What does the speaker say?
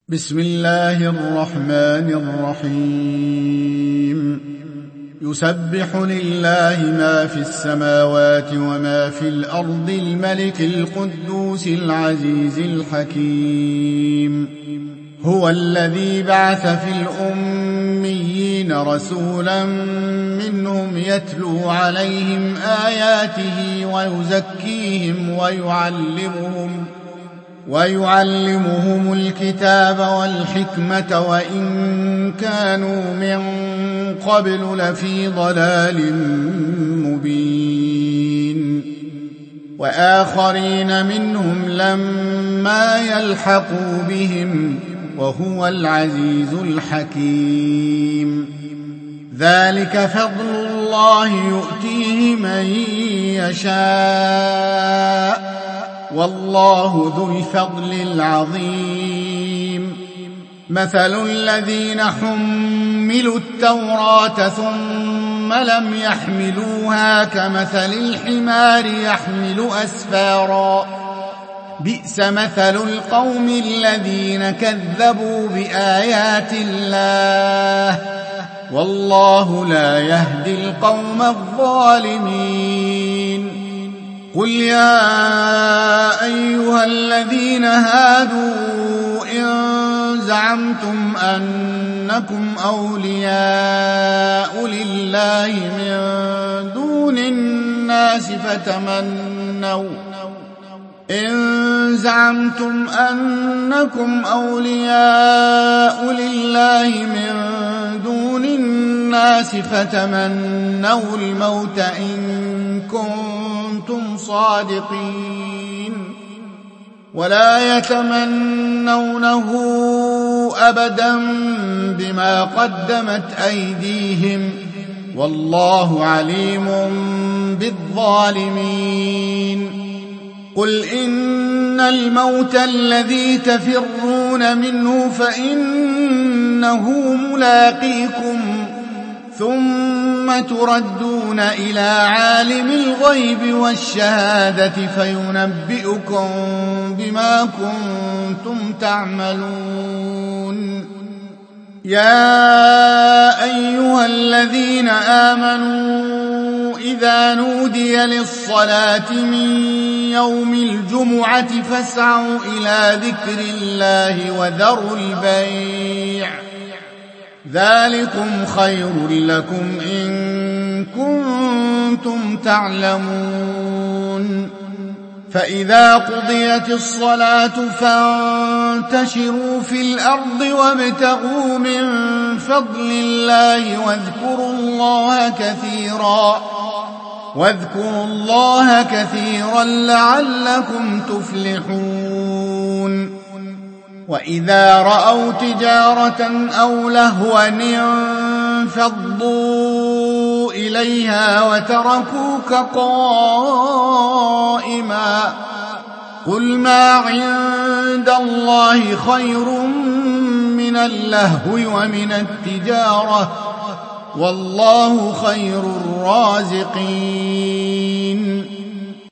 بسم الله الرحمن الرحيم يسبح لله ما في السماوات وما في الأرض الملك القدوس العزيز الحكيم هو الذي بعث في الأميين رسولا منهم يتلو عليهم آياته ويزكيهم ويعلمهم الكتاب والحكمة وإن كانوا من قبل لفي ضلال مبين وآخرين منهم لما يلحقوا بهم وهو العزيز الحكيم ذلك فضل الله يؤتيه من يشاء والله ذو الفضل العظيم مثل الذين حملوا التوراة ثم لم يحملوها كمثل الحمار يحمل أسفارا بئس مثل القوم الذين كذبوا بآيات الله والله لا يهدي القوم الظالمين قل يا أيها الذين هادوا إن زعمتم أنكم أولياء لله من دون الناس فتمنوا الموت إن كنتم صادقين ولا يتمنونه أبدا بما قدمت أيديهم والله عليم بالظالمين قل إن الموت الذي تفرون منه فإنه ملاقيكم ثم تردون إلى عالم الغيب والشهادة فينبئكم بما كنتم تعملون يا أيها الذين آمنوا إذا نودي للصلاة من يوم الجمعة فاسعوا إلى ذكر الله وذروا البيع ذلكم خير لكم إن كنتم تعلمون فإذا قضيت الصلاة فانتشروا في الأرض وابتغوا من فضل الله واذكروا الله كثيرا لعلكم تفلحون وإذا رأوا تجارة أو لهوا انفضوا إليها وتركوك قائما قل ما عند الله خير من اللهو ومن التجارة والله خير الرازقين